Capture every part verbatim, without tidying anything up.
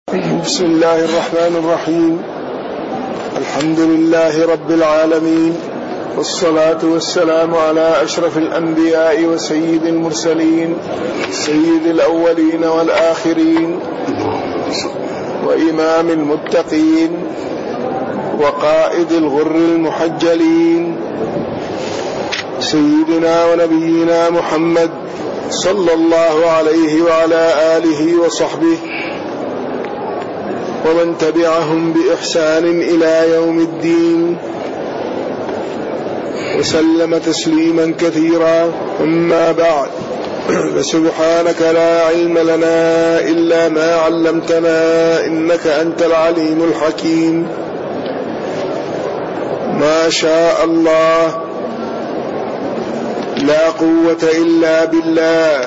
بسم الله الرحمن الرحيم. الحمد لله رب العالمين، والصلاة والسلام على أشرف الأنبياء وسيد المرسلين، سيد الأولين والآخرين، وإمام المتقين، وقائد الغر المحجلين، سيدنا ونبينا محمد صلى الله عليه وعلى آله وصحبه ومن تبعهم بإحسان إلى يوم الدين، وسلم تسليما كثيرا. أما بعد، فسبحانك لا علم لنا إلا ما علمتنا إنك أنت العليم الحكيم. ما شاء الله، لا قوة إلا بالله.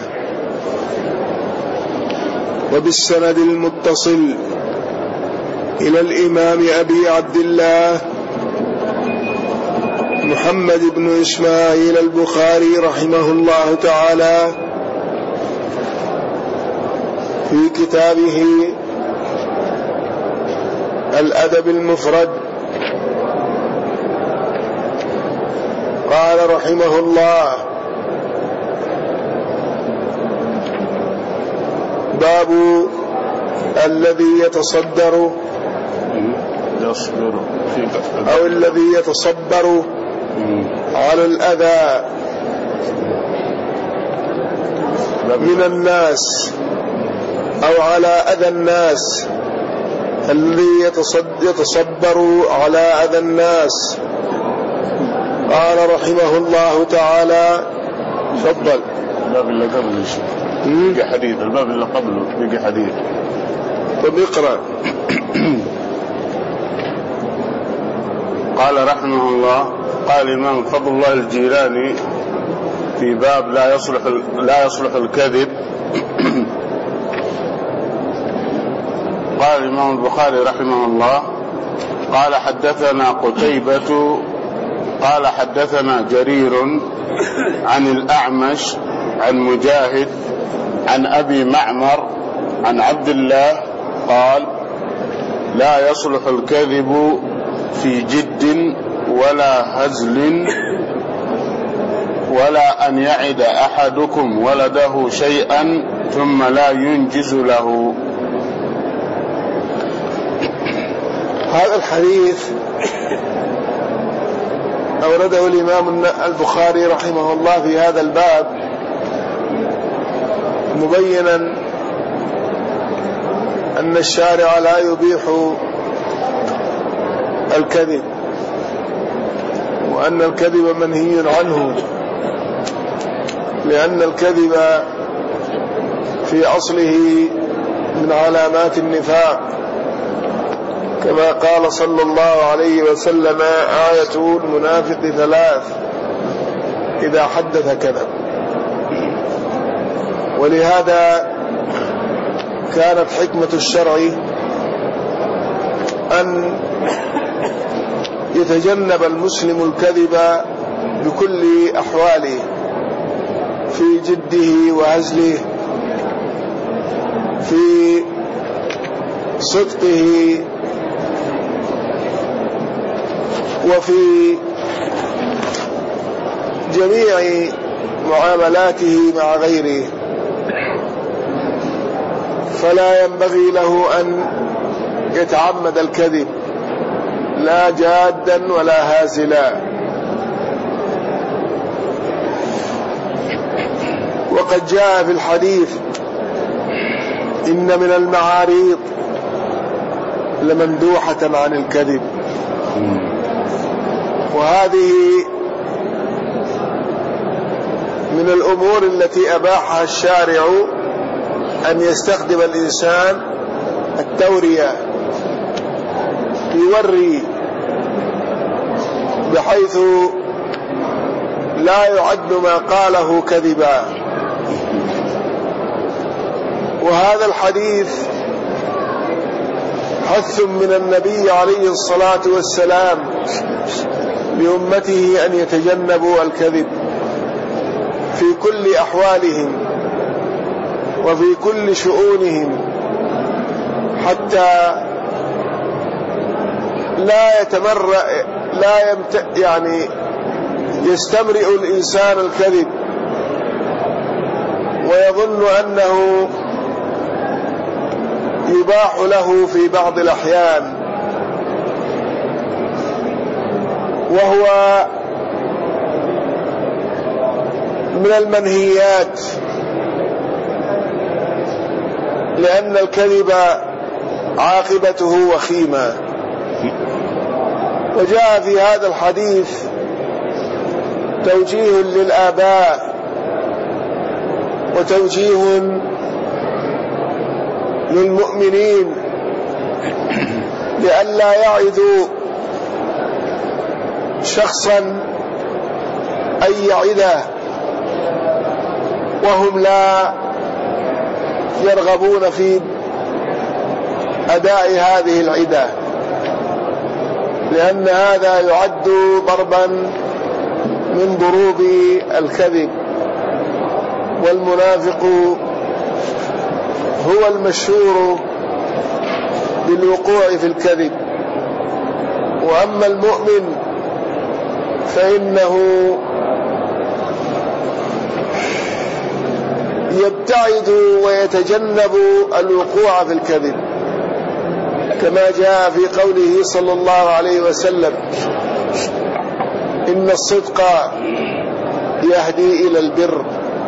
وبالسند المتصل إلى الإمام أبي عبد الله محمد بن إسماعيل البخاري رحمه الله تعالى في كتابه الأدب المفرد، قال رحمه الله: باب الذي يتصدر أو الذي يتصبر على الأذى من الناس أو على أذى الناس، الذي يتصبر على أذى الناس. قال رحمه الله تعالى: تفضل. الباب اللي قبله بيجي حديث، الباب اللي قبله بيجي حديث. طب اقرأ. قال رحمه الله: قال الإمام فضل الله الجيلاني في باب لا يصلح لا يصلح الكذب. قال الإمام البخاري رحمه الله: قال حدثنا قتيبة قال حدثنا جرير عن الأعمش عن مجاهد عن أبي معمر عن عبد الله قال: لا يصلح الكذب في جد ولا هزل، ولا أن يعد أحدكم ولده شيئا ثم لا ينجز له. هذا الحديث أورده الإمام البخاري رحمه الله في هذا الباب مبينا أن الشارع لا يبيح الكذب، وأن الكذب منهي عنه، لأن الكذب في أصله من علامات النفاق، كما قال صلى الله عليه وسلم: آية المنافق ثلاث: إذا حدث كذب. ولهذا كانت حكمة الشرع أن يتجنب المسلم الكذب بكل أحواله، في جده وهزله، في صدقه، وفي جميع معاملاته مع غيره. فلا ينبغي له أن يتعمد الكذب، لا جادا ولا هازلا. وقد جاء في الحديث: إن من المعاريض لمندوحة عن الكذب. وهذه من الأمور التي أباحها الشارع أن يستخدم الإنسان التورية، يوري بحيث لا يعد ما قاله كذبا. وهذا الحديث حث من النبي عليه الصلاة والسلام لأمته أن يتجنبوا الكذب في كل أحوالهم وفي كل شؤونهم، حتى لا يتمر لا يمت يعني يستمرئ الإنسان الكذب ويظن أنه يباح له في بعض الأحيان، وهو من المنهيات، لأن الكذب عاقبته وخيمة. وجاء في هذا الحديث توجيه للآباء وتوجيه للمؤمنين لئلا يعظوا شخصا أي عظة وهم لا يرغبون في أداء هذه العظة، لأن هذا يعد ضربا من ضروب الكذب، والمنافق هو المشهور بالوقوع في الكذب، وأما المؤمن فإنه يبتعد ويتجنب الوقوع في الكذب، كما جاء في قوله صلى الله عليه وسلم: إن الصدق يهدي إلى البر،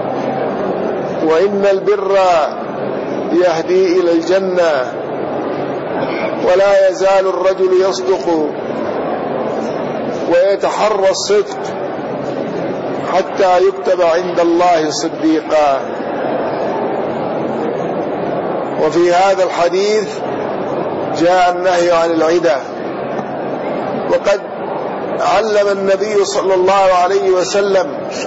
وإن البر يهدي إلى الجنة، ولا يزال الرجل يصدق ويتحرى الصدق حتى يكتب عند الله صديقا. وفي هذا الحديث جاء النهي عن العدة، وقد علم النبي صلى الله عليه وسلم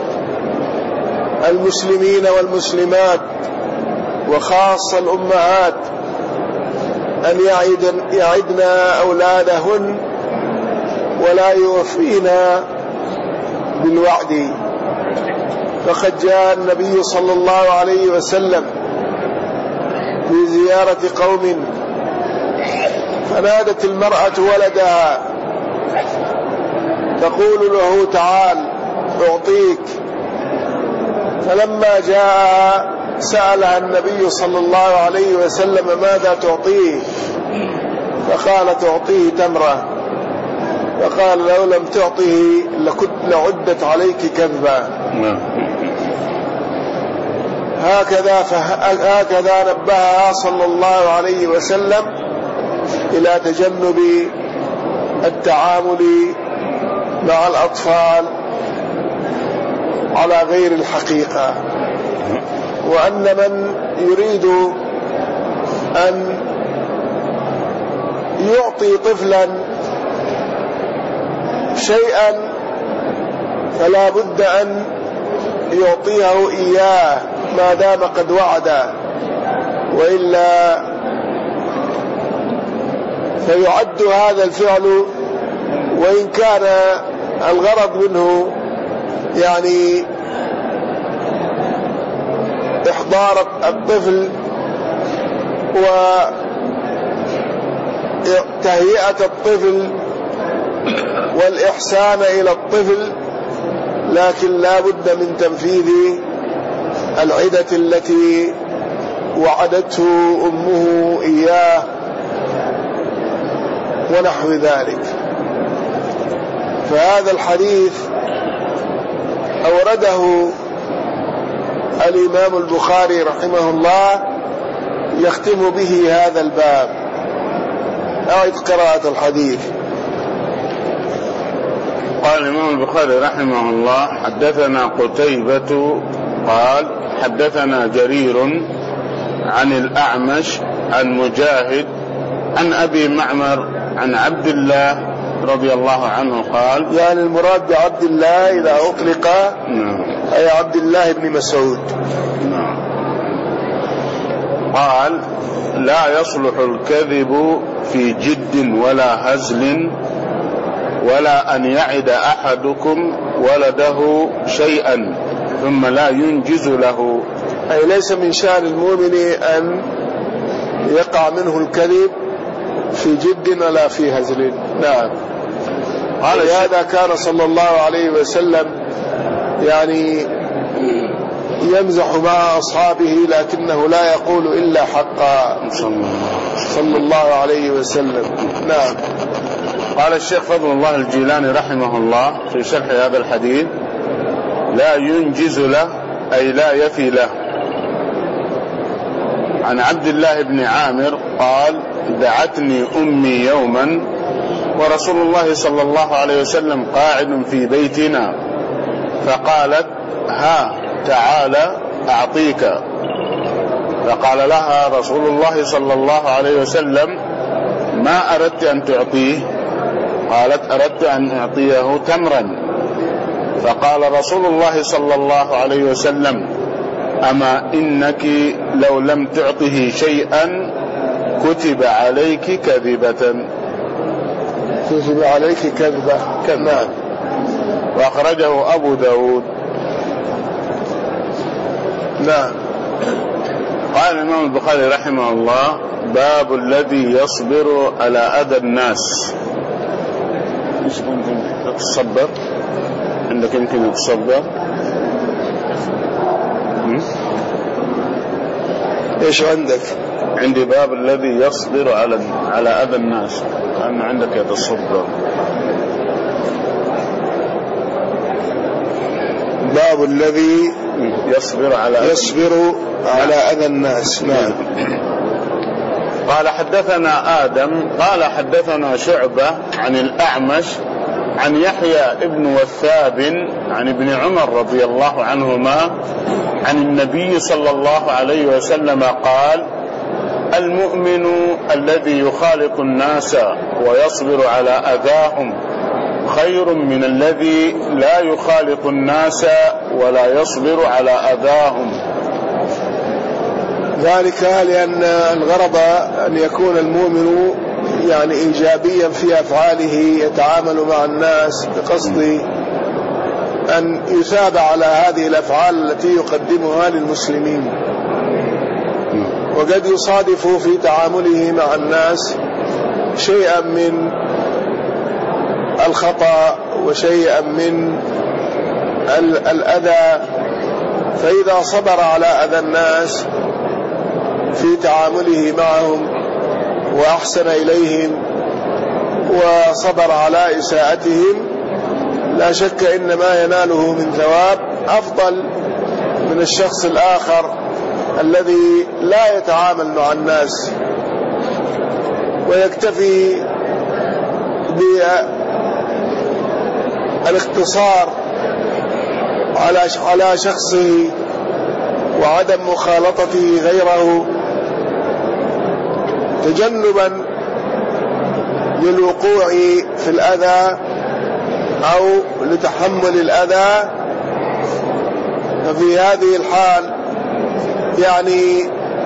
المسلمين والمسلمات وخاصة الأمهات أن يعدن, يعدن أولادهن ولا يوفين بالوعد. فقد جاء النبي صلى الله عليه وسلم في زيارة قوم فنادت المرأة ولدها تقول له: تعال أعطيك. فلما جاء سألها النبي صلى الله عليه وسلم: ماذا تعطيه؟ فقالت: أعطيه تمرة. فقال: لو لم تعطه لكنت لعدت عليك كذبا. هكذا هكذا نبهها صلى الله عليه وسلم إلى تجنب التعامل مع الأطفال على غير الحقيقة، وأن من يريد أن يعطي طفلا شيئا فلا بد أن يعطيه إياه ما دام قد وعد، وإلا فيعد هذا الفعل وإن كان الغرض منه يعني إحضار الطفل وتهيئة الطفل والإحسان إلى الطفل، لكن لا بد من تنفيذ العدة التي وعدته أمه إياه ونحو ذلك. فهذا الحديث أورده الإمام البخاري رحمه الله يختم به هذا الباب. أعد قراءة الحديث. قال الإمام البخاري رحمه الله: حدثنا قتيبة قال حدثنا جرير عن الأعمش عن مجاهد عن أبي معمر عن عبد الله رضي الله عنه قال، يعني المراد بعبد الله إذا أطلق أي عبد الله بن مسعود. قال: لا يصلح الكذب في جد ولا هزل، ولا أن يعد أحدكم ولده شيئا ثم لا ينجز له. أي ليس من شأن المؤمن أن يقع منه الكذب في جد ولا في هزل. نعم. ولهذا كان صلى الله عليه وسلم يعني يمزح مع أصحابه لكنه لا يقول إلا حقا صلى الله عليه وسلم. نعم. قال الشيخ فضل الله الجيلاني رحمه الله في شرح هذا الحديث: لا ينجز له أي لا يفي له. عن عبد الله بن عامر قال: دعتني أمي يوما ورسول الله صلى الله عليه وسلم قاعد في بيتنا، فقالت: ها تعالى أعطيك. فقال لها رسول الله صلى الله عليه وسلم: ما أردت أن تعطيه؟ قالت: أردت أن أعطيه تمرا. فقال رسول الله صلى الله عليه وسلم: أما إنك لو لم تعطه شيئا كتب عليك كذبة. كتب عليك كذبة. نعم. وأخرجه أبو داود. نعم. قال الإمام البخاري رحمه الله: باب الذي يصبر على أذى الناس. إيش ممكن تتصبر؟ عندك يمكن تتصبر؟ إيش عندك؟ عندي باب الذي يصبر على على أذى الناس، أما عندك يتصبر. باب الذي يصبر على يصبر على أذى الناس. نعم. قال: حدثنا آدم قال حدثنا شعبة عن الأعمش عن يحيى ابن وثاب عن ابن عمر رضي الله عنهما عن النبي صلى الله عليه وسلم قال: المؤمن الذي يخالط الناس ويصبر على أذاهم خير من الذي لا يخالط الناس ولا يصبر على أذاهم. ذلك لأن الغرض أن يكون المؤمن يعني إيجابيا في أفعاله، يتعامل مع الناس بقصد أن يثاب على هذه الأفعال التي يقدمها للمسلمين. وقد يصادف في تعامله مع الناس شيئا من الخطأ وشيئا من الأذى، فإذا صبر على أذى الناس في تعامله معهم وأحسن إليهم وصبر على إساءتهم، لا شك إن ما يناله من ثواب أفضل من الشخص الآخر الذي لا يتعامل مع الناس ويكتفي بالاقتصار على شخصه وعدم مخالطته غيره تجنبا للوقوع في الأذى أو لتحمل الأذى. ففي هذه الحال يعني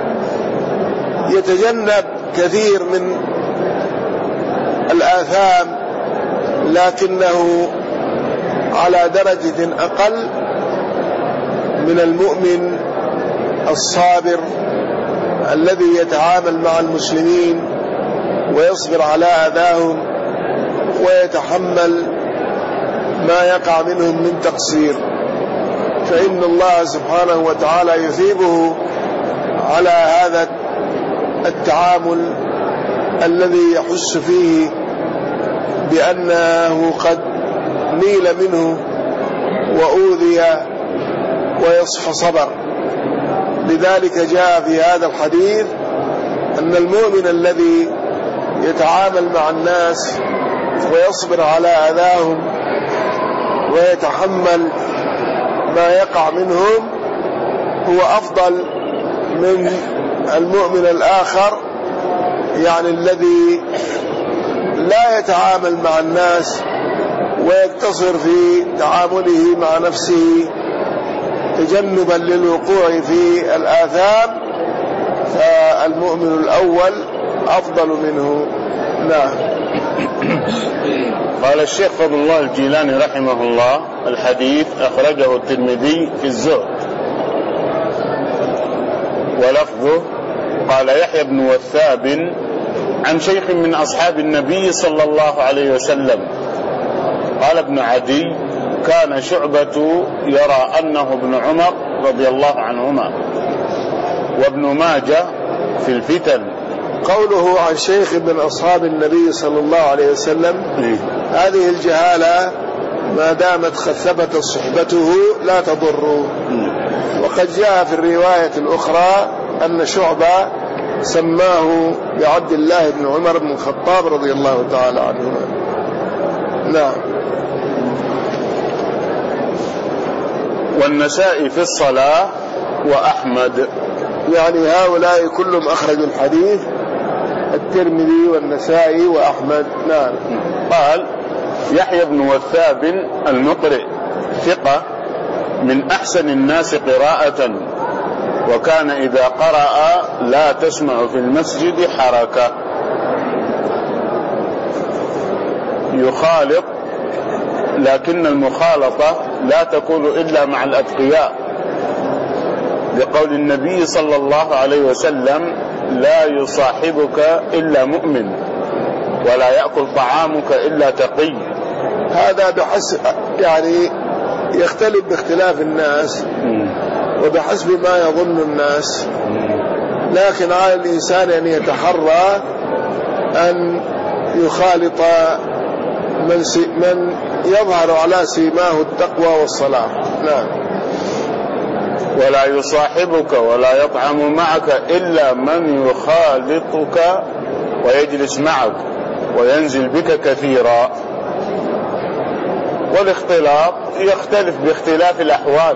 يتجنب كثير من الآثام، لكنه على درجة أقل من المؤمن الصابر الذي يتعامل مع المسلمين ويصبر على أذاهم ويتحمل ما يقع منهم من تقصير، فإن الله سبحانه وتعالى يثيبه على هذا التعامل الذي يحس فيه بأنه قد نيل منه وأوذي وصبر. لذلك جاء في هذا الحديث أن المؤمن الذي يتعامل مع الناس ويصبر على أذاهم ويتحمل ما يقع منهم هو أفضل من المؤمن الآخر، يعني الذي لا يتعامل مع الناس ويقتصر في تعامله مع نفسه تجنبا للوقوع في الآثام، فالمؤمن الأول أفضل منه. نعم. قال الشيخ فضل الله الجيلاني رحمه الله: الحديث أخرجه الترمذي في الزهد ولفظه قال يحيى بن وثاب عن شيخ من أصحاب النبي صلى الله عليه وسلم قال ابن عدي كان شعبة يرى أنه ابن عمر رضي الله عنهما وابن ماجه في الفتن. قوله عن شيخ من أصحاب النبي صلى الله عليه وسلم هذه الجهالة ما دامت ثبتت صحبته لا تضر. وقد جاء في الرواية الأخرى أن شعبة سماه بعبد الله بن عمر بن الخطاب رضي الله تعالى عنهما. نعم. والنسائي في الصلاة وأحمد، يعني هؤلاء كلهم أخرجوا الحديث، الترمذي والنسائي وأحمد. نعم. قال يحيى بن وثاب المقرئ ثقة من أحسن الناس قراءة، وكان إذا قرأ لا تسمع في المسجد حركة، يخالط، لكن المخالطة لا تكون إلا مع الأتقياء، لقول النبي صلى الله عليه وسلم لا يصاحبك إلا مؤمن ولا يأكل طعامك إلا تقي. هذا بحسب يعني يختلف باختلاف الناس وبحسب ما يظن الناس، لكن على الإنسان أن يتحرى أن يخالط من, من يظهر على سيماه التقوى والصلاح. نعم. ولا يصاحبك ولا يطعم معك إلا من يخالطك ويجلس معك وينزل بك كثيرا. والاختلاط يختلف باختلاف الأحوال،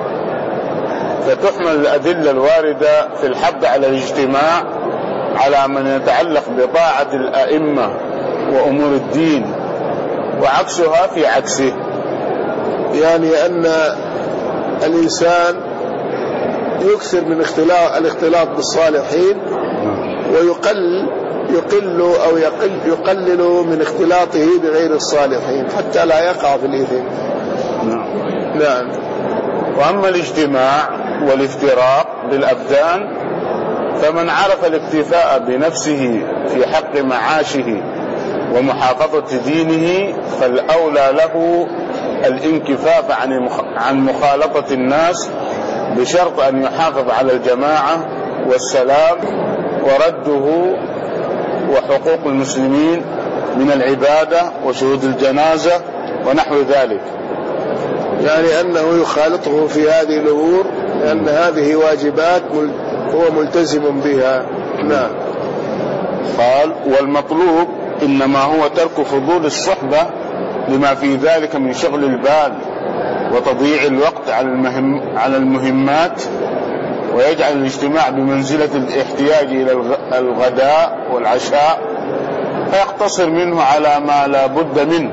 فتحمل الأدلة الواردة في الحث على الاجتماع على من يتعلق بطاعة الأئمة وأمور الدين، وعكسها في عكسه، يعني أن الإنسان يكثر من اختلاط الاختلاط بالصالحين ويقل يقل أو يقل يقلل من اختلاطه بغير الصالحين حتى لا يقع في الإثم. نعم. نعم. وأما الاجتماع والافتراق بالأبدان فمن عرف الاكتفاء بنفسه في حق معاشه ومحافظة دينه فالأولى له الانكفاف عن مخالطة الناس بشرط أن يحافظ على الجماعة والسلام ورده وحقوق المسلمين من العبادة وشهود الجنازة ونحو ذلك، يعني أنه يخالطه في هذه الأمور لأن هذه واجبات هو ملتزم بها. نعم. قال والمطلوب إنما هو ترك فضول الصحبة لما في ذلك من شغل البال وتضييع الوقت على المهم على المهمات، ويجعل الاجتماع بمنزلة الاحتياج إلى الغداء والعشاء فيقتصر منه على ما لا بد منه،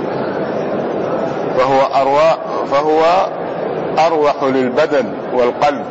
فهو أروح, فهو أروح للبدن والقلب.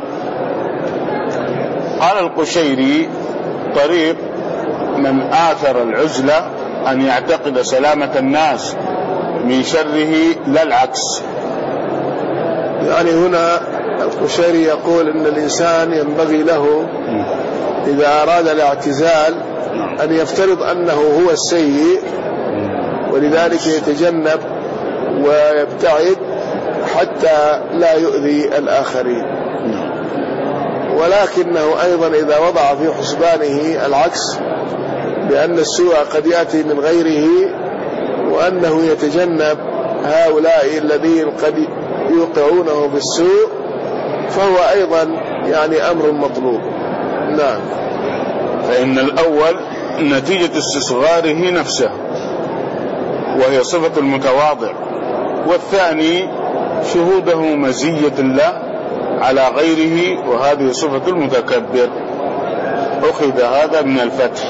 قال القشيري طريق من آثر العزلة أن يعتقد سلامة الناس من شره لا العكس. يعني هنا القشيري يقول إن الإنسان ينبغي له إذا أراد الاعتزال أن يفترض أنه هو السيء، ولذلك يتجنب ويبتعد حتى لا يؤذي الآخرين، ولكنه أيضا إذا وضع في حسبانه العكس بأن السوء قد يأتي من غيره وأنه يتجنب هؤلاء الذين قد يوقعونه بالسوء فهو أيضا يعني أمر مطلوب. نعم. فإن الأول نتيجة استصغاره نفسه وهي صفة المتواضع، والثاني شهوده مزية الله على غيره وهذه صفة المتكبر. أخذ هذا من الفتح،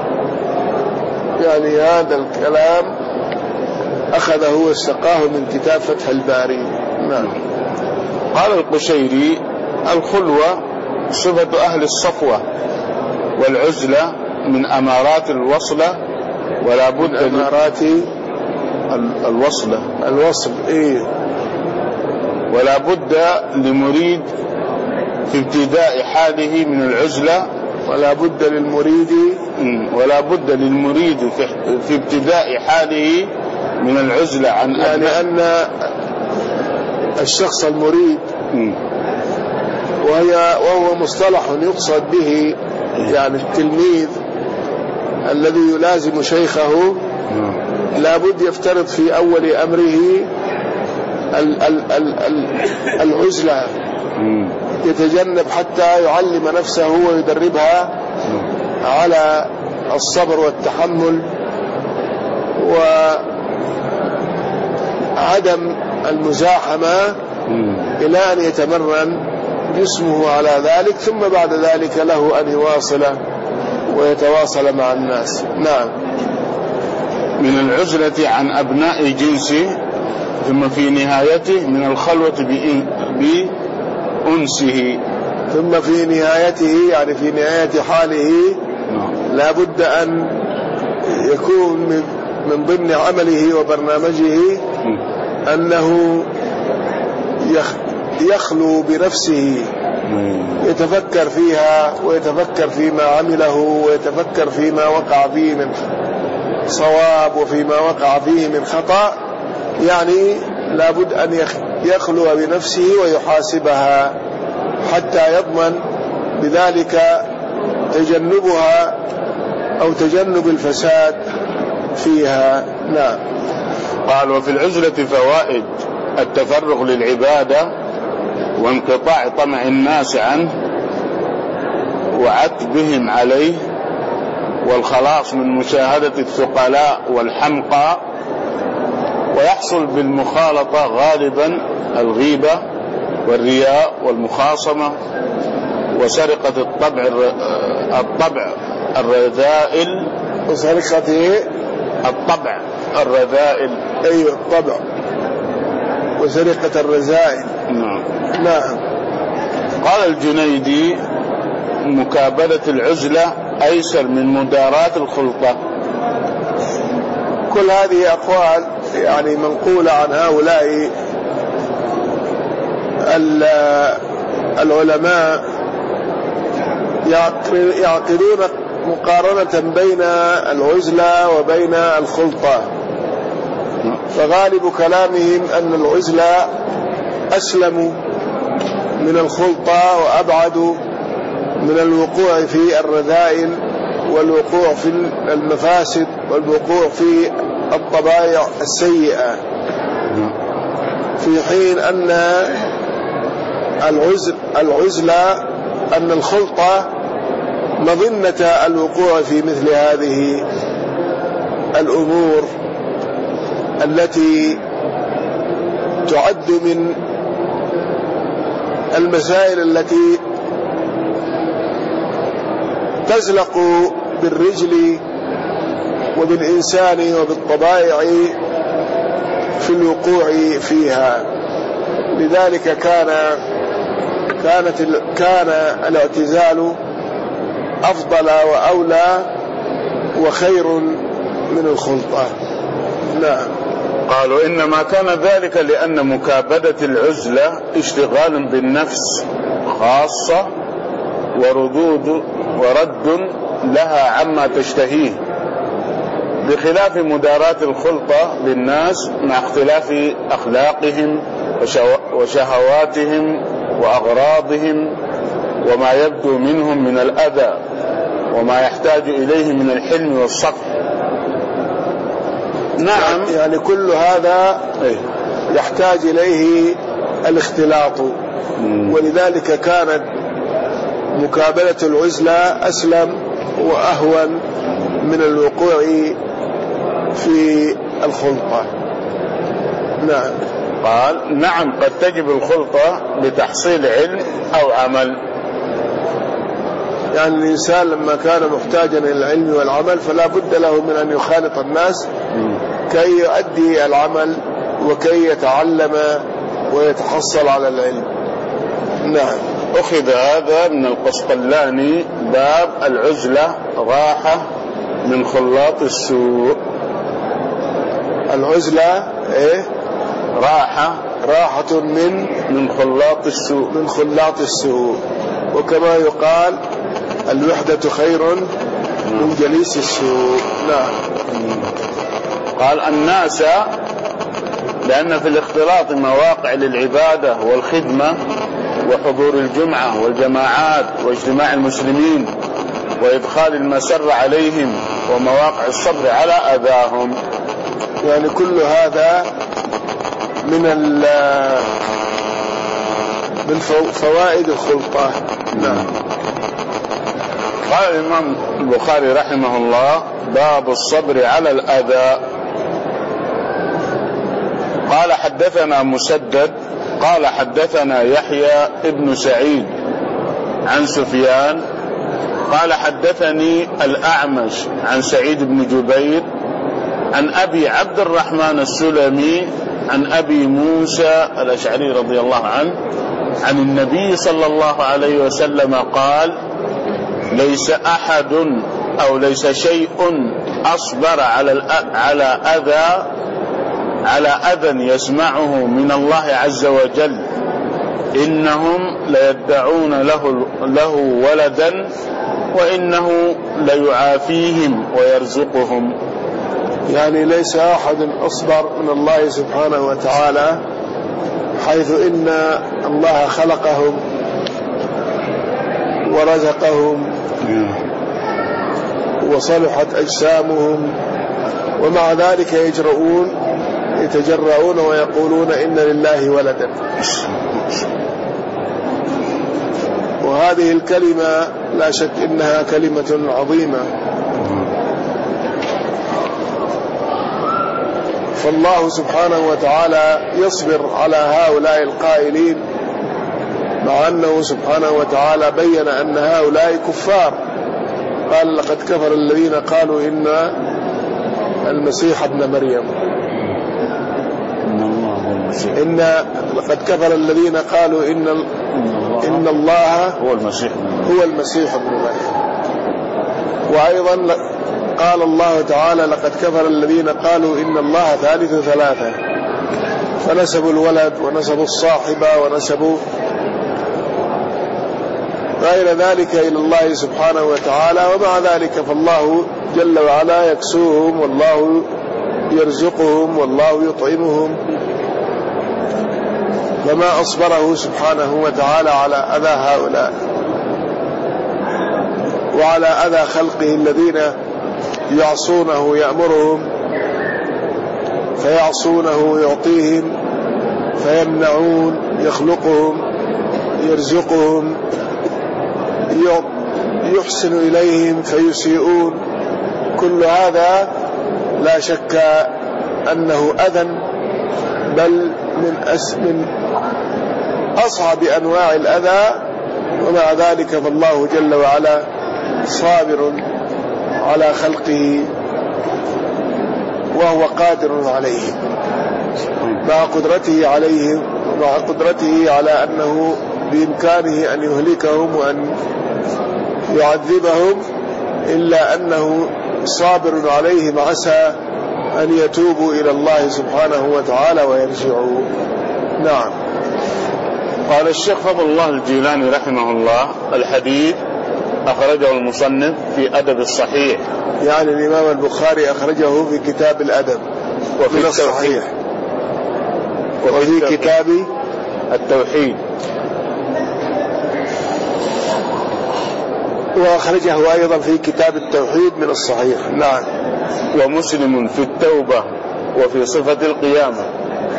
يعني هذا الكلام أخذه واستقاه من كتاب فتح الباري. نعم. قال القشيري الخلوة صفة أهل الصفوة والعزلة من أمارات الوصلة، ولا بد من أمارات الوصلة الوصل إيه ولا بد لمريد في ابتداء حاله من العزلة ولا بد للمريد ولا بد للمريد في ابتداء حاله من العزلة عن يعني أن الشخص المريد وهي وهو مصطلح يقصد به يعني التلميذ الذي يلازم شيخه لا بد يفترض في أول أمره العزلة، يتجنب حتى يعلم نفسه ويدربها على الصبر والتحمل وعدم المزاحمة إلى أن يتمرن جسمه على ذلك، ثم بعد ذلك له أن يواصل ويتواصل مع الناس. نعم. من العزلة عن أبناء جنسه، ثم في نهايته من الخلوة بأنسه، ثم في نهايته يعني في نهاية حاله لا بد أن يكون من ضمن عمله وبرنامجه أنه يخلو بنفسه، يتفكر فيها ويتفكر فيما عمله ويتفكر فيما وقع فيه من صواب وفيما وقع فيه من خطأ، يعني لابد أن يخلو بنفسه ويحاسبها حتى يضمن بذلك تجنبها أو تجنب الفساد فيها. نعم. قال: وفي العزلة فوائد: التفرغ للعبادة وانقطاع طمع الناس عنه وعتبهم عليه، والخلاص من مشاهدة الثقلاء والحمقى، ويحصل بالمخالطة غالبا الغيبة والرياء والمخاصمة وسرقة الطبع الطبع الرذائل وسرقة الطبع الرذائل أيوة الطبع وسرقة الرذائل. نعم. نعم. قال الجنيدي: مكابدة العزلة أيسر من مداراة الخلطة. كل هذه أقوال يعني منقولة عن هؤلاء العلماء يعقدون مقارنة بين العزلة وبين الخلطة، فغالب كلامهم أن العزلة أسلم من الخلطة وأبعد من الوقوع في الرذائل والوقوع في المفاسد والوقوع في الطبائع السيئة، في حين أن العزل العزلة أن الخلطة مظنة الوقوع في مثل هذه الأمور التي تعد من المسائل التي تزلق بالرجل وبالإنسان وبالطبائع في الوقوع فيها. لذلك كان كانت كان الاعتزال أفضل وأولى وخير من الخلطة. نعم. قالوا: إنما كان ذلك لأن مكابدة العزلة اشتغال بالنفس خاصة وردود ورد لها عما تشتهيه، بخلاف مداراة الخلطة للناس مع اختلاف أخلاقهم وشهواتهم وأغراضهم وما يبدو منهم من الأذى وما يحتاج إليه من الحلم والصفح. نعم. يعني كل هذا يحتاج إليه الاختلاط، ولذلك كانت مكابلة العزلة أسلم وأهون من الوقوع في الخلطة. نعم. قال: نعم، قد تجب الخلطة لتحصيل علم أو عمل. يعني الإنسان لما كان محتاجا إلى العلم والعمل فلا بد له من أن يخالط الناس كي يؤدي العمل وكي يتعلم ويتحصل على العلم. نعم. أخذ هذا من القسطلاني، باب العزلة راحة من خلاط السوء. العزلة إيه؟ راحة راحة من من خلاط السوء من خلاط السوء. وكما يقال الوحدة خير من جليس السوء. نعم. قال الناس لأن في الاختلاط مواقع للعبادة والخدمة وحضور الجمعة والجماعات واجتماع المسلمين وإدخال المسر عليهم ومواقع الصبر على أذاهم. يعني كل هذا من من فوائد الخلطة. نعم. قال الإمام البخاري رحمه الله باب الصبر على الأذى. قال حدثنا مسدد قال حدثنا يحيى ابن سعيد عن سفيان قال حدثني الأعمش عن سعيد بن جبير عن أبي عبد الرحمن السلمي عن أبي موسى الأشعري رضي الله عنه عن النبي صلى الله عليه وسلم قال ليس أحد أو ليس شيء أصبر على على أذى على أذى يسمعه من الله عز وجل إنهم ليدعون له, له ولدا وإنه ليعافيهم ويرزقهم. يعني ليس أحد أصبر من الله سبحانه وتعالى، حيث إن الله خلقهم ورزقهم وصلحت أجسامهم، ومع ذلك يجرؤون يتجرؤون ويقولون إن لله ولدا. وهذه الكلمة لا شك إنها كلمة عظيمة. فالله سبحانه وتعالى يصبر على هؤلاء القائلين، مع أنه سبحانه وتعالى بين أن هؤلاء كفار. قال لقد كفر الذين قالوا إن المسيح ابن مريم إن لقد كفر الذين قالوا إن إن الله هو المسيح هو المسيح ابن مريم. وأيضا قال الله تعالى لقد كفر الذين قالوا إن الله ثالث ثلاثة، فنسبوا الولد ونسبوا الصاحبة ونسبوا غير ذلك إلى الله سبحانه وتعالى. ومع ذلك فالله جل وعلا يكسوهم، والله يرزقهم، والله يطعمهم، فما أصبره سبحانه وتعالى على أذى هؤلاء وعلى أذى خلقه الذين يعصونه يأمرهم فيعصونه، يعطيهم فيمنعون، يخلقهم، يرزقهم، يحسن إليهم فيسيئون. كل هذا لا شك أنه أذى، بل من من أصعب أنواع الأذى. ومع ذلك فالله جل وعلا صابر على خلقه وهو قادر عليه، مع قدرته عليهم ومع قدرته على أنه بإمكانه أن يهلكهم وأن يعذبهم، إلا أنه صابر عليهم، عسى أن يتوبوا إلى الله سبحانه وتعالى ويرجعوا. نعم. قال الشيخ فضل الله الجيلاني رحمه الله الحديث أخرجه المصنف في أدب الصحيح، يعني الإمام البخاري أخرجه في كتاب الأدب وفي الصحيح وفي كتاب التوحيد، وأخرجه أيضا في كتاب التوحيد من الصحيح. نعم. ومسلم في التوبة وفي صفة القيامة،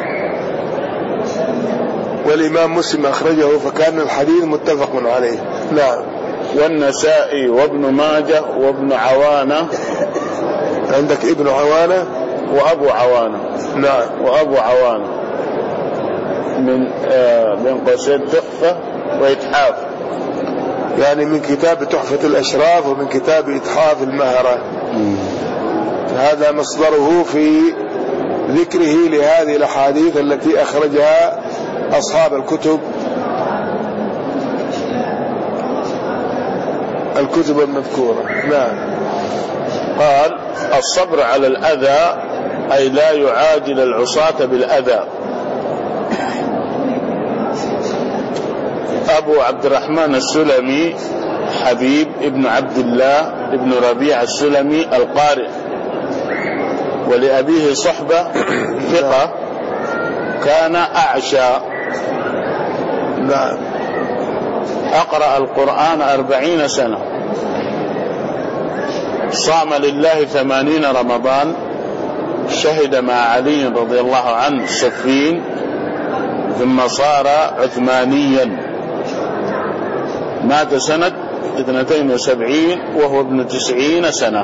والإمام مسلم أخرجه، فكان الحديث متفق عليه. نعم. والنسائي وابن ماجه وابن عوانة. عندك ابن عوانة وأبو عوانة. نعم. وأبو عوانة من آه بين قوسين تحفة وإتحاف، يعني من كتاب تحفة الأشراف ومن كتاب إتحاف المهرة. هذا مصدره في ذكره لهذه الأحاديث التي أخرجها أصحاب الكتب الكتب المذكورة. نعم. قال الصبر على الأذى أي لا يعاجل العصاة بالأذى. أبو عبد الرحمن السلمي حبيب ابن عبد الله ابن ربيع السلمي القارئ، ولأبيه صحبة ثقة كان أعشى. نعم. أقرأ القرآن أربعين سنة، صام لله ثمانين رمضان، شهد مع علي رضي الله عنه صفين، ثم صار عثمانيا، مات سنة اثنتين وسبعين وهو ابن تسعين سنة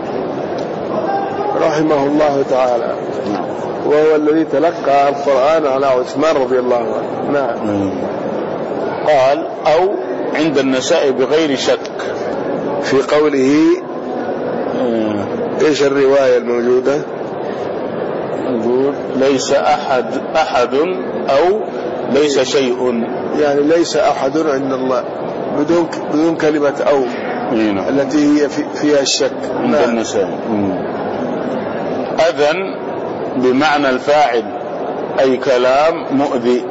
رحمه الله تعالى. وهو الذي تلقى القرآن على عثمان رضي الله عنه. نعم. قال أو عند النساء بغير شك في قوله ايش الرواية الموجودة؟ يقول ليس أحد أحد أو ليس شيء، يعني ليس أحد عند الله بدون بدون كلمة أو مين. التي هي في فيها الشك عند النساء. أذن بمعنى الفاعل، أي كلام مؤذي.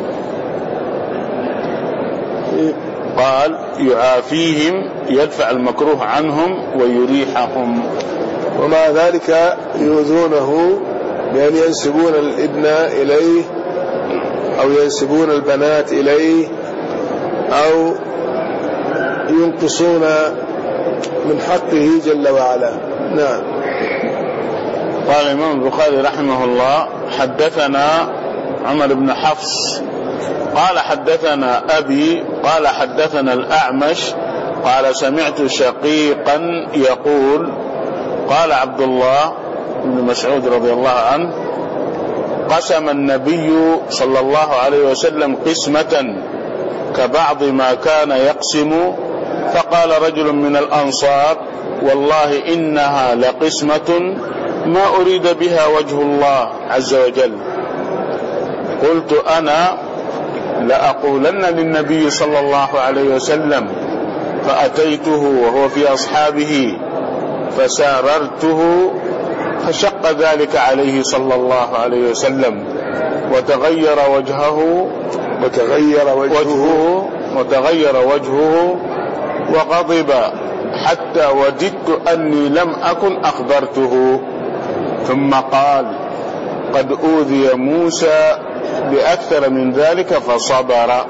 قال يعافيهم، يدفع المكروه عنهم ويريحهم. ومع ذلك يؤذونه بأن ينسبون الابن إليه أو ينسبون البنات إليه أو ينقصون من حقه جل وعلا. نعم. قال الإمام البخاري رحمه الله حدثنا عمر بن حفص قال حدثنا أبي قال حدثنا الأعمش قال سمعت شقيقا يقول قال عبد الله بن مسعود رضي الله عنه قسم النبي صلى الله عليه وسلم قسمة كبعض ما كان يقسم، فقال رجل من الأنصار والله إنها لقسمة ما أريد بها وجه الله عز وجل. قلت أنا لأقولن للنبي صلى الله عليه وسلم، فأتيته وهو في أصحابه فساررته فشق ذلك عليه صلى الله عليه وسلم وتغير وجهه وتغير وجهه وتغير وجهه وغضب حتى وددت أني لم أكن أخبرته، ثم قال قد أوذي موسى بأكثر من ذلك فصبر.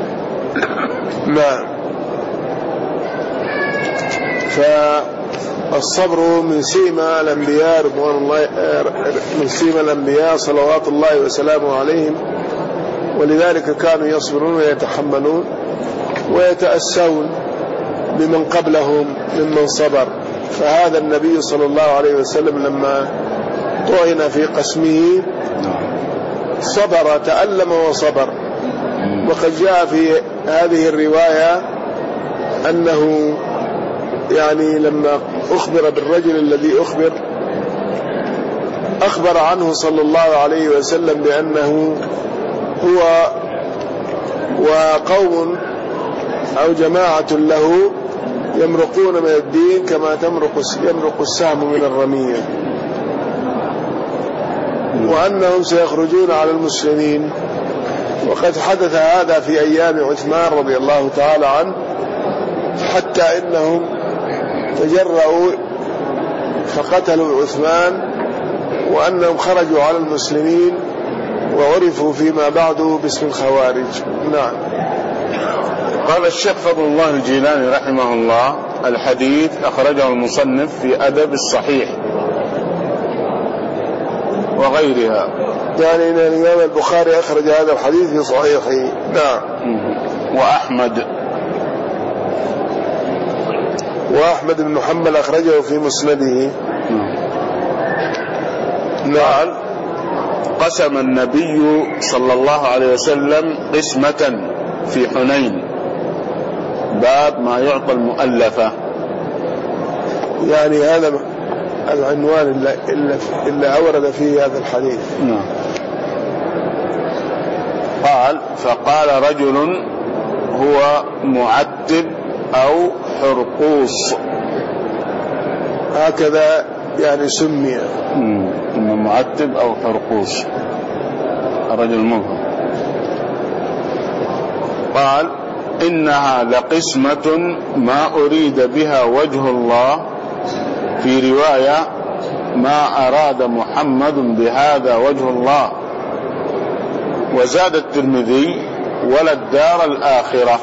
نعم. فالصبر من سيما الأنبياء رضوان الله من سيما الأنبياء صلوات الله وسلامه عليهم، ولذلك كانوا يصبرون ويتحملون ويتأسون بمن قبلهم ممن صبر. فهذا النبي صلى الله عليه وسلم لما طعن في قسمه صبر، تألم وصبر. وقد جاء في هذه الرواية أنه يعني لما أخبر بالرجل الذي أخبر أخبر عنه صلى الله عليه وسلم بأنه هو وقوم أو جماعة له يمرقون من الدين كما تمرق يمرق السهم من الرمية، وأنهم سيخرجون على المسلمين. وقد حدث هذا في أيام عثمان رضي الله تعالى عنه، حتى إنهم تجرؤوا فقتلوا عثمان، وأنهم خرجوا على المسلمين وعرفوا فيما بعد باسم الخوارج. نعم. قال الشيخ فضل الله الجيلاني رحمه الله الحديث أخرجه المصنف في أدب الصحيح وغيرها، يعني أن الإمام البخاري أخرج هذا الحديث في صحيحه. نعم. وأحمد وأحمد بن محمد أخرجه في مسنده. قال قسم النبي صلى الله عليه وسلم قسمة في حنين، باب ما يعطى المؤلفة. يعني هذا العنوان اللي أورد فيه هذا الحديث. نعم. قال فقال رجل هو معتب أو حرقوس، هكذا يعني سمي معتب أو حرقوس الرجل مبهم. قال إنها لقسمة ما أريد بها وجه الله، في رواية ما أراد محمد بهذا وجه الله. وزاد الترمذي ولا الدار الآخرة.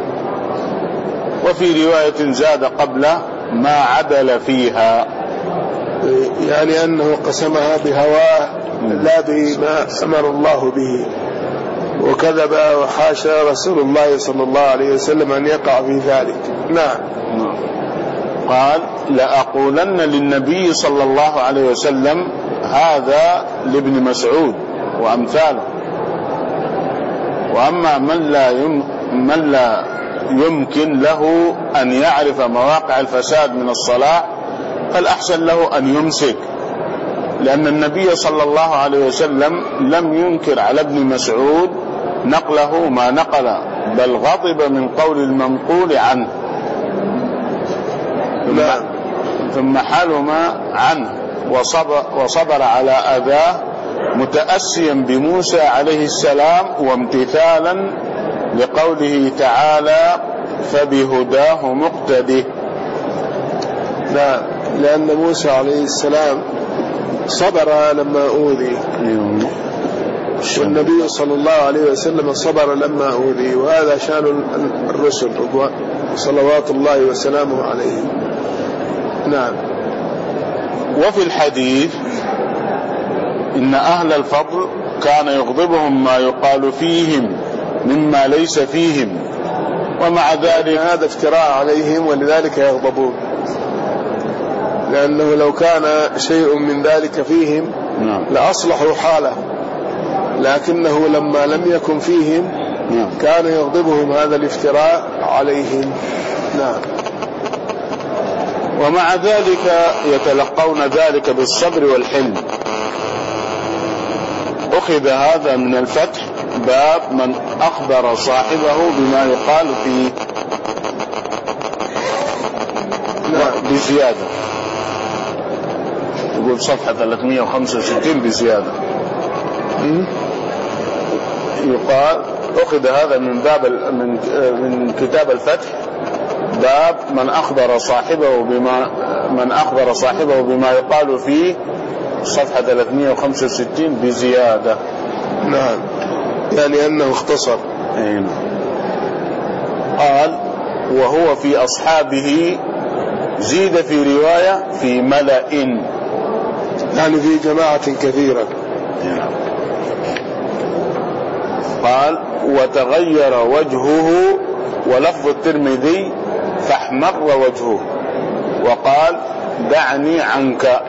وفي رواية زاد قبل ما عدل فيها، يعني أنه قسمها بهواه لا بما أمر الله به، وكذب وحاشا رسول الله صلى الله عليه وسلم أن يقع في ذلك. نعم. قال لأقولن للنبي صلى الله عليه وسلم هذا لابن مسعود وأمثاله. وأما من لا يم من لا يمكن له أن يعرف مواقع الفساد من الصلاح فالأحسن له أن يمسك، لأن النبي صلى الله عليه وسلم لم ينكر على ابن مسعود نقله ما نقل، بل غضب من قول المنقول عنه ثم, ثم حلم عنه وصبر, وصبر على أذاه متأسيا بموسى عليه السلام وامتثالا لقوله تعالى فبهداه مقتده. لا، لأن موسى عليه السلام صبر لما أوذي، والنبي صلى الله عليه وسلم صبر لما أوذي، وهذا شأن الرسل صلوات الله وسلامه عليه. نعم. وفي الحديث إن أهل الفضل كان يغضبهم ما يقال فيهم مما ليس فيهم، ومع ذلك هذا افتراء عليهم ولذلك يغضبون، لأنه لو كان شيء من ذلك فيهم لأصلحوا حالهم، لكنه لما لم يكن فيهم كان يغضبهم هذا الافتراء عليهم. نعم. ومع ذلك يتلقون ذلك بالصبر والحلم. أخذ هذا من الفتح باب من أخبر صاحبه بما يقال فيه. نعم. بزيادة، يقول صفحة ثلاثمائة وخمسة وستين بزيادة، يقال أخذ هذا من باب من من كتاب الفتح باب من أخبر صاحبه بما من أخبر صاحبه بما يقال فيه، صفحة ثلاثمائة وخمسة وستين بزيادة. نعم، يعني أنه اختصر. أين. قال وهو في أصحابه زيد في رواية في ملأ، يعني في جماعة كثيرة. قال وتغير وجهه، ولفظ الترمذي فاحمر وجهه، وقال دعني عنك،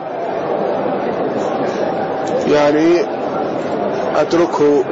يعني أتركه.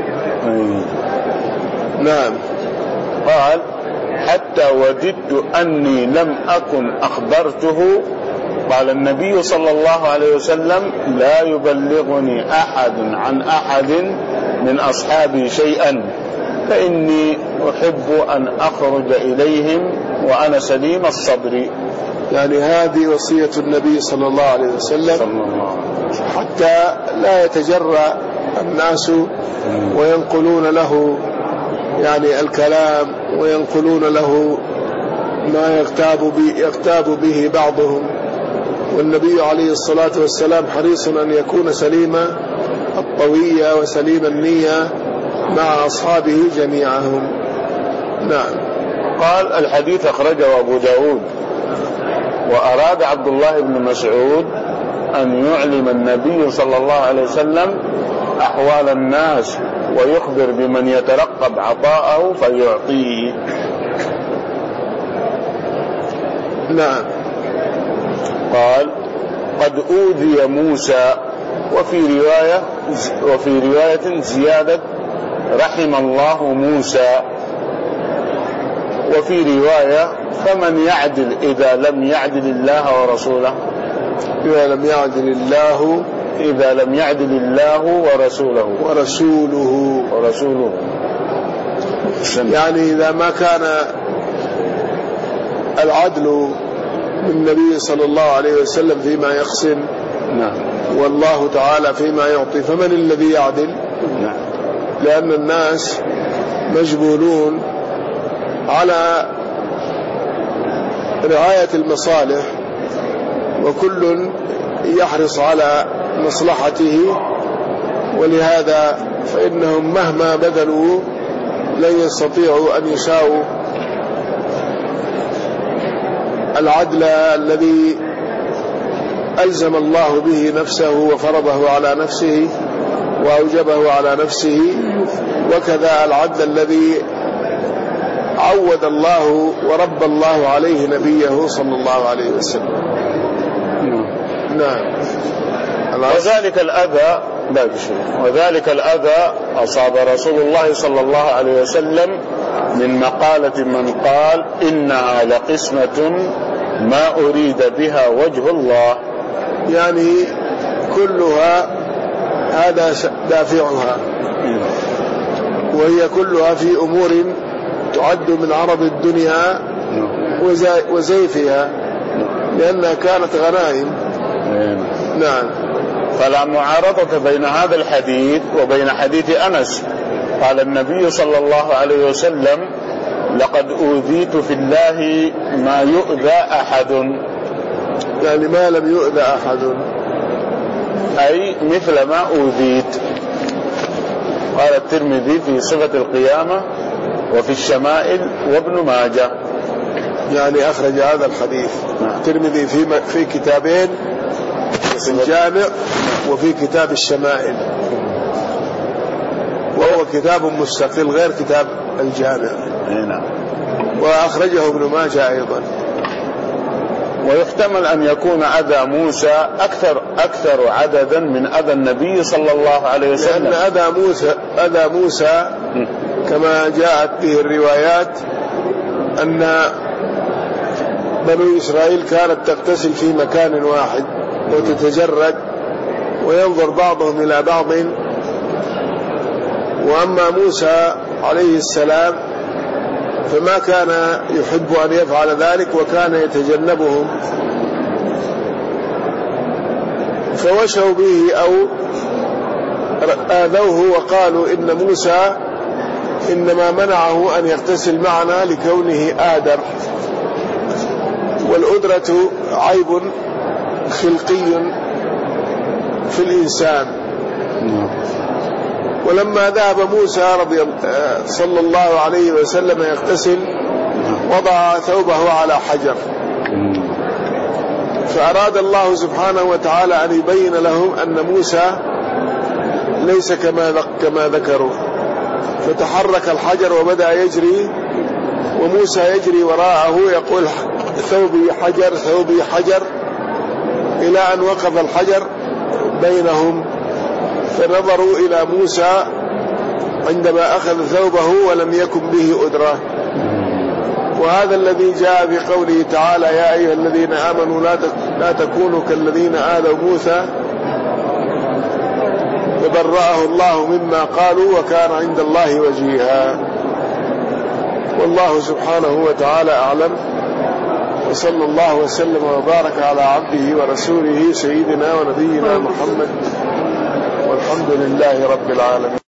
نعم. قال حتى وددت أني لم أكن أخبرته. قال النبي صلى الله عليه وسلم لا يبلغني أحد عن أحد من أصحابي شيئا، فإني أحب أن أخرج إليهم وأنا سليم الصدر. يعني هذه وصية النبي صلى الله عليه وسلم، صلى الله عليه وسلم، حتى لا يتجرأ الناس وينقلون له يعني الكلام، وينقلون له ما يغتاب به, يغتاب به بعضهم. والنبي عليه الصلاة والسلام حريص أن يكون سليم الطوية وسليم النية مع أصحابه جميعهم. نعم. قال الحديث أخرجه أبو داود. وأراد عبد الله بن مسعود أن يعلم النبي صلى الله عليه وسلم أحوال الناس ويخبر بمن يترقب عطاءه فيعطيه. نعم. قال قد أوذي موسى، وفي رواية وفي رواية زيادة رحم الله موسى، وفي رواية فمن يعدل إذا لم يعدل الله ورسوله، إذا لم يعدل الله إذا لم يعدل الله ورسوله ورسوله ورسوله يعني إذا ما كان العدل من النبي صلى الله عليه وسلم فيما يقسم، نعم، والله تعالى فيما يعطي، فمن الذي يعدل؟ نعم. لأن الناس مجبولون على رعاية المصالح، وكل يحرص على مصلحته، ولهذا فإنهم مهما بذلوا لن يستطيعوا أن يساووا العدل الذي ألزم الله به نفسه وفرضه على نفسه وأوجبه على نفسه، وكذا العدل الذي عود الله ورب الله عليه نبيه صلى الله عليه وسلم. نعم. وذلك الأذى وذلك الأذى أصاب رسول الله صلى الله عليه وسلم من مقالة من قال إنها لقسمة ما أريد بها وجه الله، يعني كلها هذا دافعها، وهي كلها في أمور تعد من عرض الدنيا وزيفها، لأنها كانت غنائم. نعم. فلا معارضة بين هذا الحديث وبين حديث أنس. قال النبي صلى الله عليه وسلم لقد أوذيت في الله ما يؤذى أحد، يعني ما لم يؤذى أحد، أي مثل ما أوذيت. قال الترمذي في صفة القيامة وفي الشمائل وابن ماجه، يعني أخرج هذا الحديث الترمذي في في كتابين، في الجامع وفي كتاب الشمائل، وهو كتاب مستقل غير كتاب الجامع. نعم. وأخرجه ابن ماجه أيضا. ويحتمل أن يكون أذى موسى أكثر أكثر عددا من أذى النبي صلى الله عليه وسلم، لأن أذى موسى أذى موسى كما جاءت به الروايات أن بنو إسرائيل كانت تغتسل في مكان واحد وتتجرد وينظر بعضهم إلى بعض، وأما موسى عليه السلام فما كان يحب أن يفعل ذلك وكان يتجنبهم، فوشوا به أو آذوه وقالوا إن موسى إنما منعه أن يغتسل معنا لكونه آدم، والأدرة عيب خلقي في الإنسان. ولما ذهب موسى رضي صلى الله عليه وسلم يغتسل وضع ثوبه على حجر، فأراد الله سبحانه وتعالى أن يبين لهم أن موسى ليس كما كما ذكروا، فتحرك الحجر وبدأ يجري، وموسى يجري وراءه يقول ثوبي حجر ثوبي حجر، إلى أن وقف الحجر بينهم، فنظروا إلى موسى عندما أخذ ثوبه ولم يكن به أدرة. وهذا الذي جاء في قوله تعالى يا أيها الذين آمنوا لا تكونوا كالذين آذوا موسى فبرأه الله مما قالوا وكان عند الله وجيها. والله سبحانه وتعالى أعلم، وصلى الله وسلم وبارك على عبده ورسوله سيدنا ونبينا محمد، والحمد لله رب العالمين.